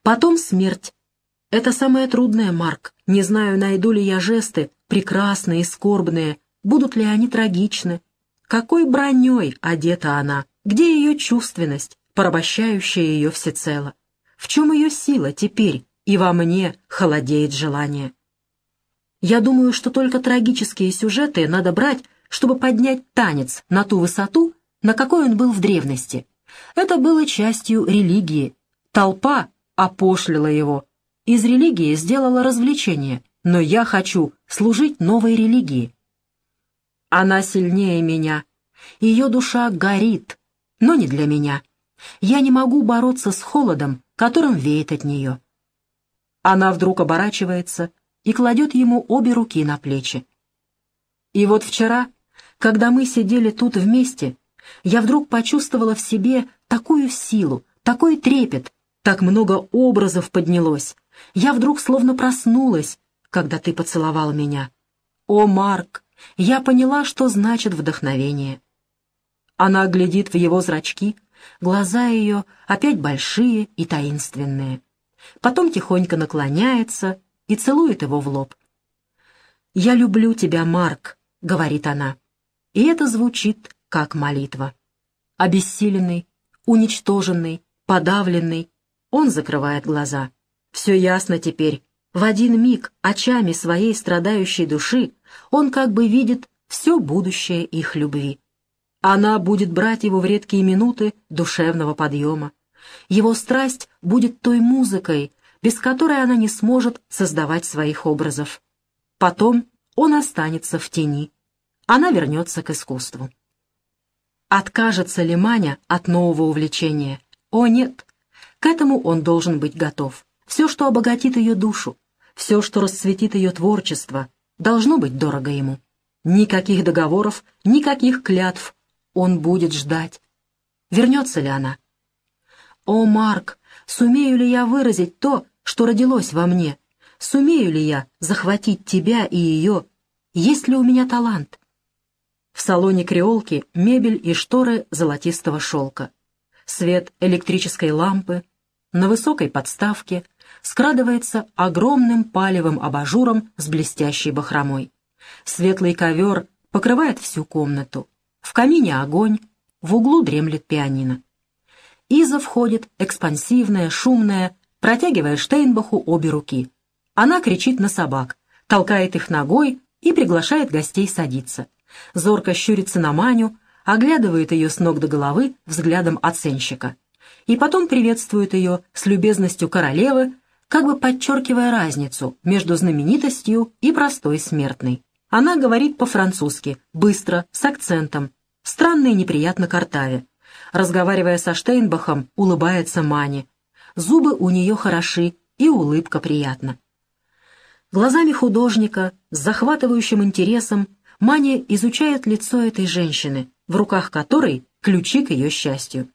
Потом смерть. Это самое трудное, Марк. Не знаю, найду ли я жесты, прекрасные и скорбные, будут ли они трагичны. Какой броней одета она, где ее чувственность, порабощающая ее всецело? В чем ее сила теперь, и во мне холодеет желание? Я думаю, что только трагические сюжеты надо брать, чтобы поднять танец на ту высоту, на какой он был в древности. Это было частью религии. Толпа опошлила его. Из религии сделала развлечение, но я хочу служить новой религии. Она сильнее меня. Ее душа горит, но не для меня. Я не могу бороться с холодом, которым веет от нее. Она вдруг оборачивается и кладет ему обе руки на плечи. И вот вчера, когда мы сидели тут вместе, я вдруг почувствовала в себе такую силу, такой трепет, так много образов поднялось. Я вдруг словно проснулась, когда ты поцеловал меня. О, Марк, я поняла, что значит вдохновение. Она глядит в его зрачки, глаза ее опять большие и таинственные. Потом тихонько наклоняется и целует его в лоб. «Я люблю тебя, Марк», — говорит она, и это звучит как молитва. Обессиленный, уничтоженный, подавленный, он закрывает глаза. Все ясно теперь. В один миг очами своей страдающей души он как бы видит все будущее их любви. Она будет брать его в редкие минуты душевного подъема. Его страсть будет той музыкой, без которой она не сможет создавать своих образов. Потом он останется в тени. Она вернется к искусству. Откажется ли Маня от нового увлечения? О, нет! К этому он должен быть готов. Все, что обогатит ее душу, все, что расцветит ее творчество, должно быть дорого ему. Никаких договоров, никаких клятв. Он будет ждать. Вернется ли она? О, Марк, сумею ли я выразить то, что родилось во мне? Сумею ли я захватить тебя и ее? Есть ли у меня талант? В салоне креолки мебель и шторы золотистого шелка. Свет электрической лампы. На высокой подставке скрадывается огромным палевым абажуром с блестящей бахромой. Светлый ковер покрывает всю комнату. В камине огонь, в углу дремлет пианино. Иза входит, экспансивная, шумная, протягивая Штейнбаху обе руки. Она кричит на собак, толкает их ногой и приглашает гостей садиться. Зорко щурится на Маню, оглядывает ее с ног до головы взглядом оценщика. И потом приветствует ее с любезностью королевы, как бы подчеркивая разницу между знаменитостью и простой смертной. Она говорит по-французски, быстро, с акцентом, странно и неприятно картаве. Разговаривая со Штейнбахом, улыбается Мане. Зубы у нее хороши, и улыбка приятна. Глазами художника, с захватывающим интересом, Маня изучает лицо этой женщины, в руках которой ключи к ее счастью.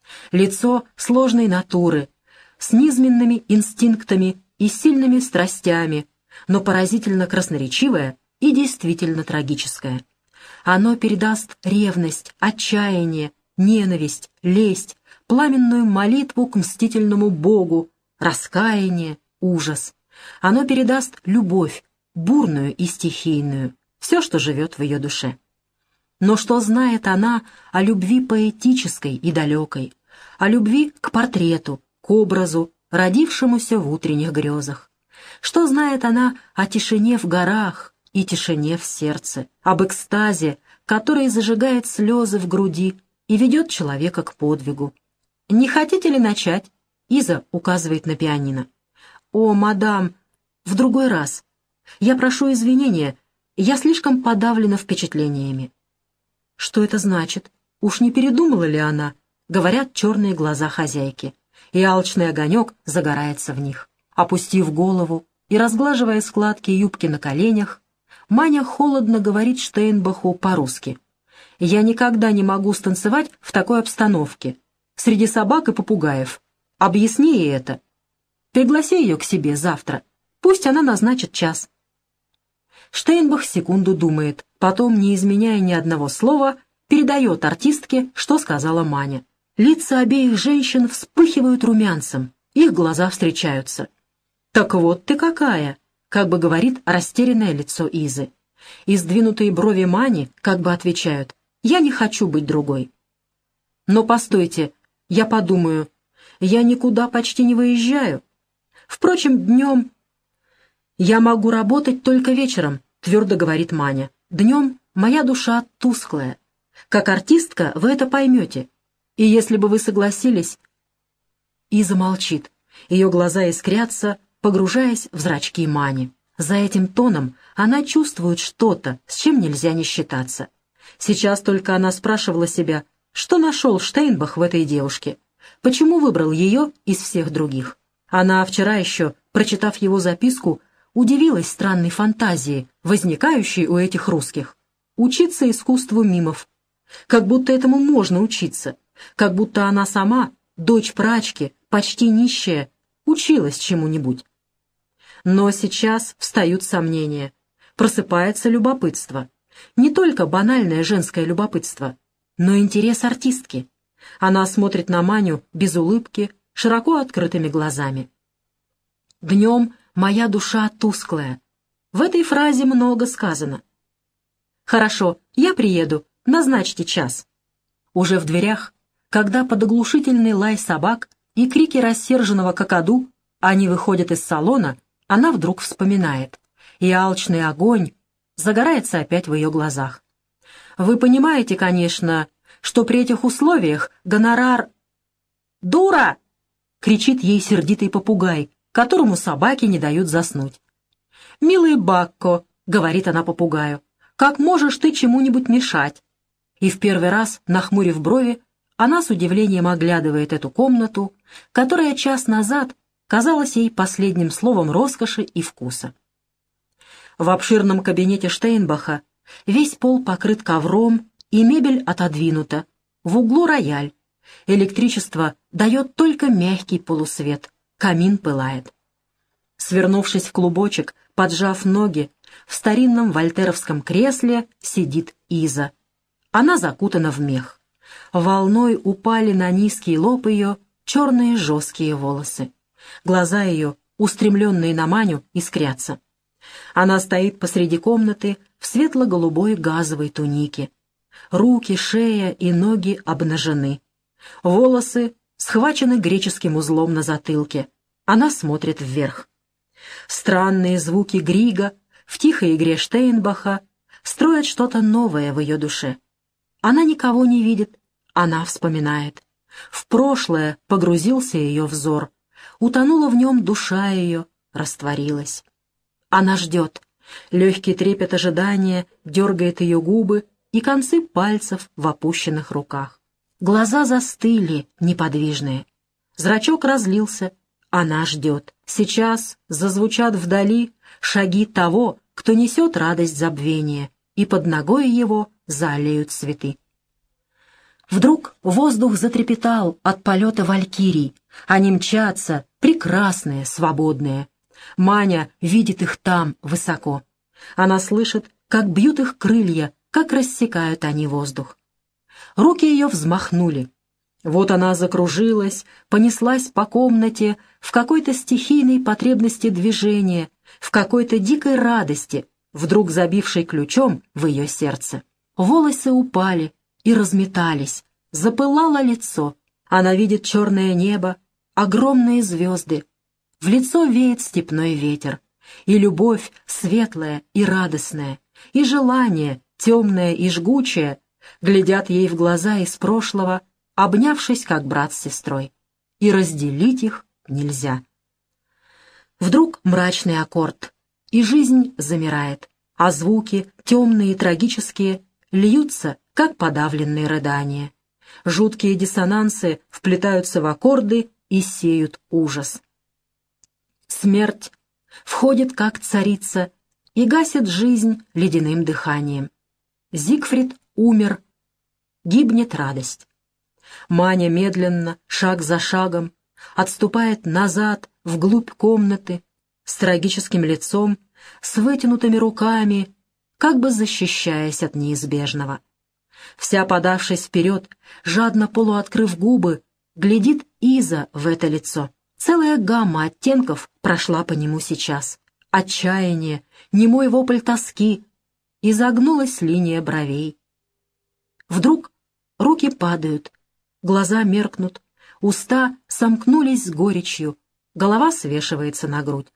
Лицо сложной натуры, с низменными инстинктами и сильными страстями, но поразительно красноречивое и действительно трагическое. Оно передаст ревность, отчаяние, ненависть, лесть, пламенную молитву к мстительному Богу, раскаяние, ужас. Оно передаст любовь, бурную и стихийную, все, что живет в ее душе. Но что знает она о любви поэтической и далекой, о любви к портрету, к образу, родившемуся в утренних грезах? Что знает она о тишине в горах и тишине в сердце, об экстазе, который зажигает слезы в груди и ведет человека к подвигу? «Не хотите ли начать?» — Иза указывает на пианино. «О, мадам, в другой раз. Я прошу извинения, я слишком подавлена впечатлениями». Что это значит? Уж не передумала ли она? Говорят черные глаза хозяйки, и алчный огонек загорается в них. Опустив голову и разглаживая складки юбки на коленях, Маня холодно говорит Штейнбаху по-русски. «Я никогда не могу станцевать в такой обстановке, среди собак и попугаев. Объясни ей это. Пригласи ее к себе завтра. Пусть она назначит час». Штейнбах секунду думает, потом, не изменяя ни одного слова, передает артистке, что сказала Маня. Лица обеих женщин вспыхивают румянцем. Их глаза встречаются. «Так вот ты какая!» — как бы говорит растерянное лицо Изы. И сдвинутые брови Мани как бы отвечают: «Я не хочу быть другой». Но постойте, я подумаю, я никуда почти не выезжаю. Впрочем, днем... «Я могу работать только вечером», — твердо говорит Маня. «Днем моя душа тусклая. Как артистка вы это поймете. И если бы вы согласились...» Иза молчит. Ее глаза искрятся, погружаясь в зрачки Мани. За этим тоном она чувствует что-то, с чем нельзя не считаться. Сейчас только она спрашивала себя, что нашел Штейнбах в этой девушке, почему выбрал ее из всех других. Она вчера еще, прочитав его записку, удивилась странной фантазии, возникающей у этих русских. Учиться искусству мимов. Как будто этому можно учиться. Как будто она сама, дочь прачки, почти нищая, училась чему-нибудь. Но сейчас встают сомнения. Просыпается любопытство. Не только банальное женское любопытство, но интерес артистки. Она смотрит на Маню без улыбки, широко открытыми глазами. «Днем моя душа тусклая». В этой фразе много сказано. «Хорошо, я приеду, назначьте час». Уже в дверях, когда под оглушительный лай собак и крики рассерженного какаду они выходят из салона, она вдруг вспоминает, и алчный огонь загорается опять в ее глазах. Вы понимаете, конечно, что при этих условиях гонорар... «Дура!» — кричит ей сердитый попугай, которому собаки не дают заснуть. «Милый Бакко», — говорит она попугаю, — «как можешь ты чему-нибудь мешать?» И в первый раз, нахмурив брови, она с удивлением оглядывает эту комнату, которая час назад казалась ей последним словом роскоши и вкуса. В обширном кабинете Штейнбаха весь пол покрыт ковром и мебель отодвинута. В углу рояль. Электричество дает только мягкий полусвет. Камин пылает. Свернувшись в клубочек, поджав ноги, в старинном вольтеровском кресле сидит Иза. Она закутана в мех. Волной упали на низкий лоб ее черные жесткие волосы. Глаза ее, устремленные на Маню, искрятся. Она стоит посреди комнаты в светло-голубой газовой тунике. Руки, шея и ноги обнажены. Волосы схвачены греческим узлом на затылке. Она смотрит вверх. Странные звуки Грига в тихой игре Штейнбаха строят что-то новое в ее душе. Она никого не видит, она вспоминает. В прошлое погрузился ее взор. Утонула в нем душа ее, растворилась. Она ждет. Легкий трепет ожидания дергает ее губы и концы пальцев в опущенных руках. Глаза застыли, неподвижные. Зрачок разлился. Она ждет. Сейчас зазвучат вдали шаги того, кто несет радость забвения, и под ногой его заалеют цветы. Вдруг воздух затрепетал от полета валькирий. Они мчатся, прекрасные, свободные. Маня видит их там, высоко. Она слышит, как бьют их крылья, как рассекают они воздух. Руки ее взмахнули. Вот она закружилась, понеслась по комнате в какой-то стихийной потребности движения, в какой-то дикой радости, вдруг забившей ключом в ее сердце. Волосы упали и разметались, запылало лицо. Она видит черное небо, огромные звезды. В лицо веет степной ветер, и любовь светлая и радостная, и желание темное и жгучее глядят ей в глаза из прошлого, обнявшись как брат с сестрой. И разделить их нельзя. Вдруг мрачный аккорд, и жизнь замирает, а звуки, темные и трагические, льются, как подавленные рыдания. Жуткие диссонансы вплетаются в аккорды и сеют ужас. Смерть входит как царица и гасит жизнь ледяным дыханием. Зигфрид умер, гибнет радость. Маня медленно, шаг за шагом, отступает назад, вглубь комнаты, с трагическим лицом, с вытянутыми руками, как бы защищаясь от неизбежного. Вся подавшись вперед, жадно полуоткрыв губы, глядит Иза в это лицо. Целая гамма оттенков прошла по нему сейчас. Отчаяние, немой вопль тоски, и загнулась линия бровей. Вдруг руки падают, глаза меркнут, уста сомкнулись с горечью, голова свешивается на грудь.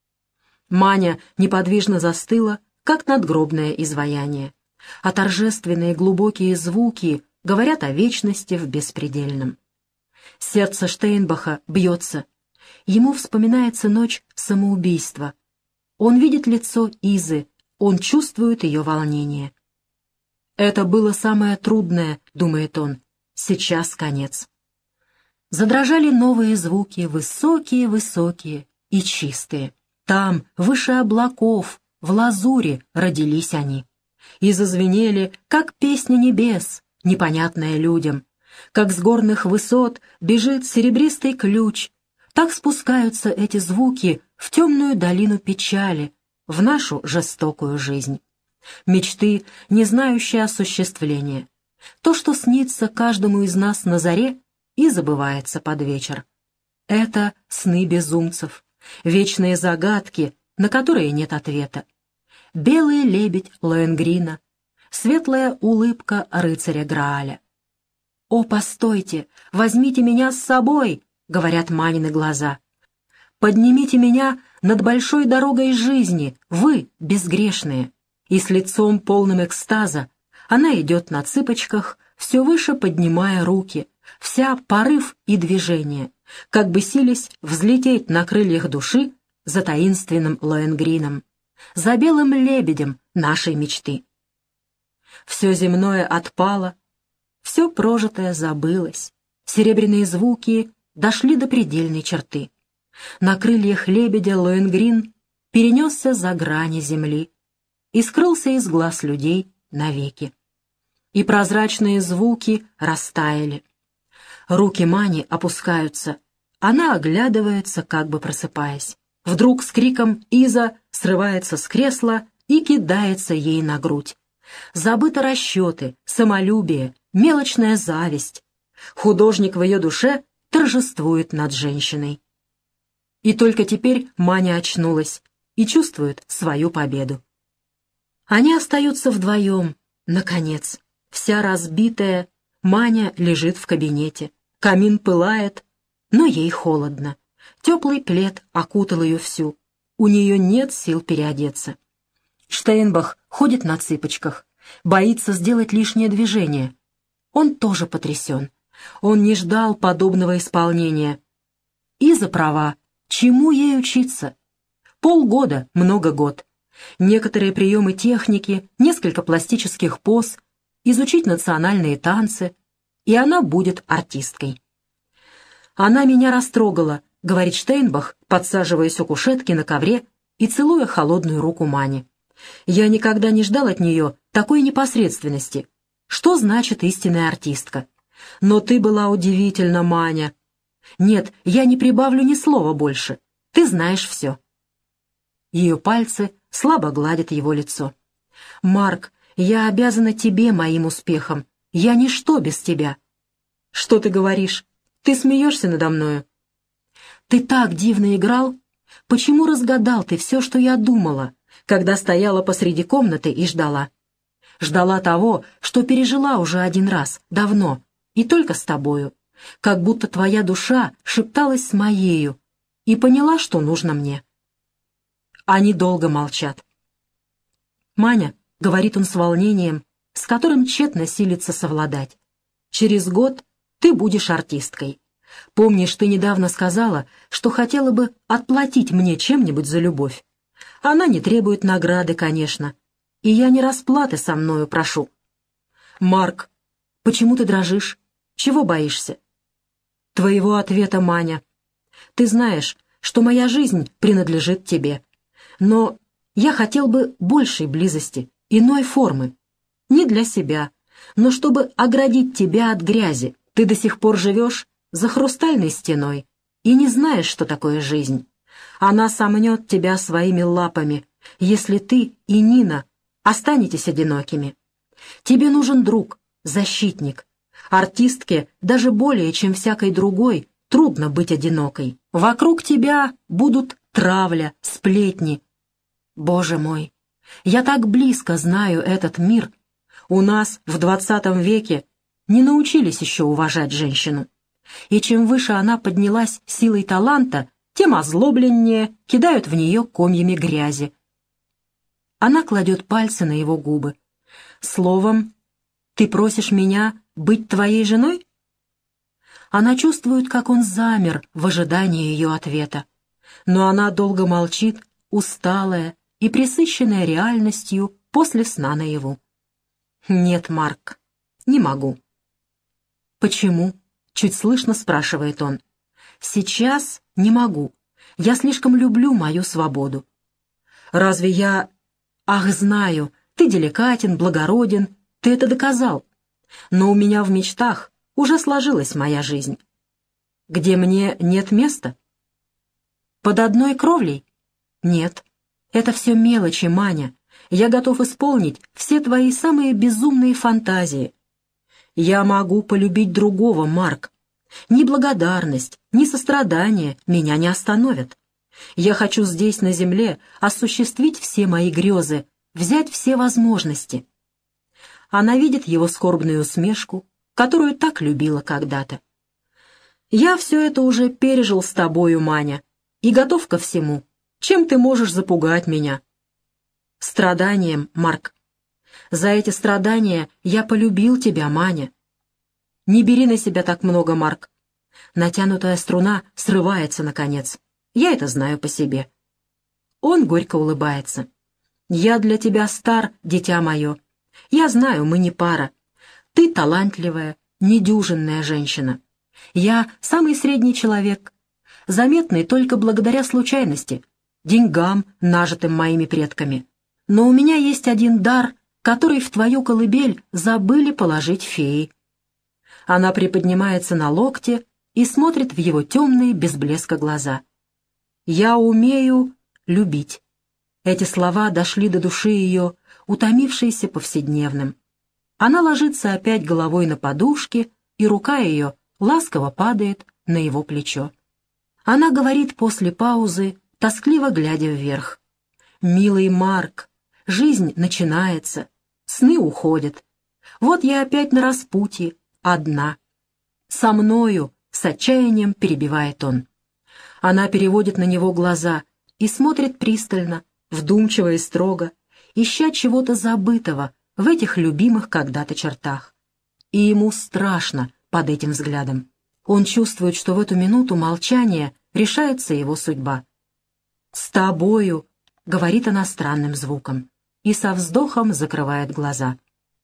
Маня неподвижно застыла, как надгробное изваяние, а торжественные глубокие звуки говорят о вечности в беспредельном. Сердце Штейнбаха бьется. Ему вспоминается ночь самоубийства. Он видит лицо Изы, он чувствует ее волнение. «Это было самое трудное», — думает он, — «сейчас конец». Задрожали новые звуки, высокие-высокие и чистые. Там, выше облаков, в лазуре родились они. И зазвенели, как песня небес, непонятная людям. Как с горных высот бежит серебристый ключ, так спускаются эти звуки в темную долину печали, в нашу жестокую жизнь. Мечты, не знающие осуществления. То, что снится каждому из нас на заре и забывается под вечер. Это сны безумцев, вечные загадки, на которые нет ответа. Белый лебедь Лоенгрина, светлая улыбка рыцаря Грааля. «О, постойте, возьмите меня с собой!» — говорят Манины глаза. «Поднимите меня над большой дорогой жизни, вы, безгрешные!» И с лицом полным экстаза она идет на цыпочках, все выше поднимая руки, вся порыв и движение, как бы силясь взлететь на крыльях души за таинственным Лоенгрином, за белым лебедем нашей мечты. Все земное отпало, все прожитое забылось, серебряные звуки дошли до предельной черты. На крыльях лебедя Лоенгрин перенесся за грани земли и скрылся из глаз людей навеки. И прозрачные звуки растаяли. Руки Мани опускаются, она оглядывается, как бы просыпаясь. Вдруг с криком Иза срывается с кресла и кидается ей на грудь. Забыты расчеты, самолюбие, мелочная зависть. Художник в ее душе торжествует над женщиной. И только теперь Маня очнулась и чувствует свою победу. Они остаются вдвоем, наконец. Вся разбитая, Маня лежит в кабинете. Камин пылает, но ей холодно. Теплый плед окутал ее всю. У нее нет сил переодеться. Штейнбах ходит на цыпочках, боится сделать лишнее движение. Он тоже потрясен. Он не ждал подобного исполнения. Иза права. Чему ей учиться? Полгода, много год. Некоторые приемы техники, несколько пластических поз, изучить национальные танцы, и она будет артисткой. «Она меня растрогала», — говорит Штейнбах, подсаживаясь у кушетки на ковре и целуя холодную руку Мани. «Я никогда не ждал от нее такой непосредственности. Что значит истинная артистка? Но ты была удивительна, Маня. Нет, я не прибавлю ни слова больше. Ты знаешь все». Ее пальцы слабо гладят его лицо. «Марк, я обязана тебе моим успехом. Я ничто без тебя». «Что ты говоришь? Ты смеешься надо мною?» «Ты так дивно играл. Почему разгадал ты все, что я думала, когда стояла посреди комнаты и ждала? Ждала того, что пережила уже один раз, давно, и только с тобою, как будто твоя душа шепталась с моею и поняла, что нужно мне». Они долго молчат. «Маня», — говорит он с волнением, с которым тщетно силится совладать, «через год ты будешь артисткой. Помнишь, ты недавно сказала, что хотела бы отплатить мне чем-нибудь за любовь? Она не требует награды, конечно, и я не расплаты со мною прошу». «Марк, почему ты дрожишь? Чего боишься?» «Твоего ответа, Маня. Ты знаешь, что моя жизнь принадлежит тебе. Но я хотел бы большей близости, иной формы. Не для себя, но чтобы оградить тебя от грязи. Ты до сих пор живешь за хрустальной стеной и не знаешь, что такое жизнь. Она сомнет тебя своими лапами, если ты и Нина останетесь одинокими. Тебе нужен друг, защитник. Артистке даже более, чем всякой другой, трудно быть одинокой. Вокруг тебя будут травля, сплетни. Боже мой, я так близко знаю этот мир. У нас в 20 веке не научились еще уважать женщину. И чем выше она поднялась силой таланта, тем озлобленнее кидают в нее комьями грязи. Она кладет пальцы на его губы. Словом, ты просишь меня быть твоей женой? Она чувствует, как он замер в ожидании ее ответа. Но она долго молчит, усталая и пресыщенная реальностью после сна наяву. «Нет, Марк, не могу». «Почему?» — чуть слышно спрашивает он. «Сейчас не могу. Я слишком люблю мою свободу». «Разве я...» «Ах, знаю, ты деликатен, благороден, ты это доказал. Но у меня в мечтах уже сложилась моя жизнь. Где мне нет места? Под одной кровлей? Нет. Это все мелочи, Маня. Я готов исполнить все твои самые безумные фантазии. Я могу полюбить другого, Марк. Ни благодарность, ни сострадание меня не остановят. Я хочу здесь, на земле, осуществить все мои грезы, взять все возможности». Она видит его скорбную усмешку, которую так любила когда-то. «Я все это уже пережил с тобою, Маня, и готов ко всему. Чем ты можешь запугать меня?» «Страданием, Марк. За эти страдания я полюбил тебя, Маня. Не бери на себя так много, Марк. Натянутая струна срывается, наконец. Я это знаю по себе». Он горько улыбается. «Я для тебя стар, дитя мое. Я знаю, мы не пара. Ты талантливая, недюжинная женщина. Я самый средний человек, заметный только благодаря случайности, деньгам, нажитым моими предками. Но у меня есть один дар, который в твою колыбель забыли положить феи». Она приподнимается на локте и смотрит в его темные, без блеска глаза. «Я умею любить». Эти слова дошли до души ее, утомившейся повседневным. Она ложится опять головой на подушке, и рука ее ласково падает на его плечо. Она говорит после паузы, тоскливо глядя вверх. «Милый Марк, жизнь начинается, сны уходят. Вот я опять на распутье, одна. Со мною», — с отчаянием перебивает он. Она переводит на него глаза и смотрит пристально, вдумчиво и строго, ища чего-то забытого в этих любимых когда-то чертах. И ему страшно под этим взглядом. Он чувствует, что в эту минуту молчания решается его судьба. «С тобою», — говорит она странным звуком, и со вздохом закрывает глаза.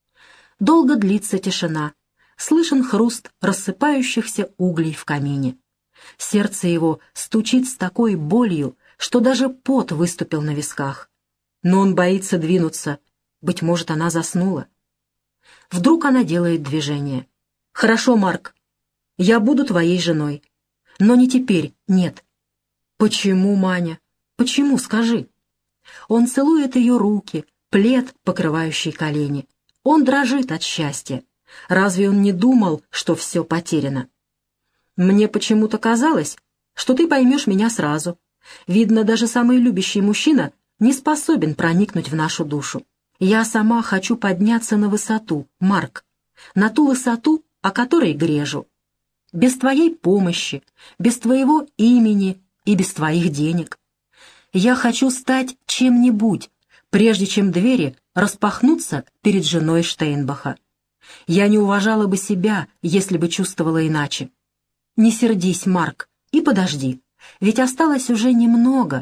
Долго длится тишина, слышен хруст рассыпающихся углей в камине. Сердце его стучит с такой болью, что даже пот выступил на висках. Но он боится двинуться. Быть может, она заснула. Вдруг она делает движение. «Хорошо, Марк, я буду твоей женой. Но не теперь, нет». «Почему, Маня? Почему, скажи?» Он целует ее руки, плед, покрывающий колени. Он дрожит от счастья. Разве он не думал, что все потеряно? «Мне почему-то казалось, что ты поймешь меня сразу. Видно, даже самый любящий мужчина не способен проникнуть в нашу душу. Я сама хочу подняться на высоту, Марк, на ту высоту, о которой грежу. Без твоей помощи, без твоего имени и без твоих денег. Я хочу стать чем-нибудь, прежде чем двери распахнутся перед женой Штейнбаха. Я не уважала бы себя, если бы чувствовала иначе. Не сердись, Марк, и подожди, ведь осталось уже немного».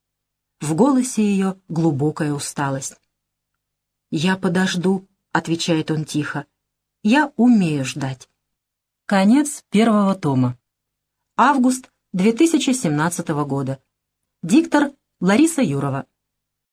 В голосе ее глубокая усталость. «Я подожду», — отвечает он тихо. «Я умею ждать». Конец первого тома. Август 2017 года. Диктор Лариса Юрова.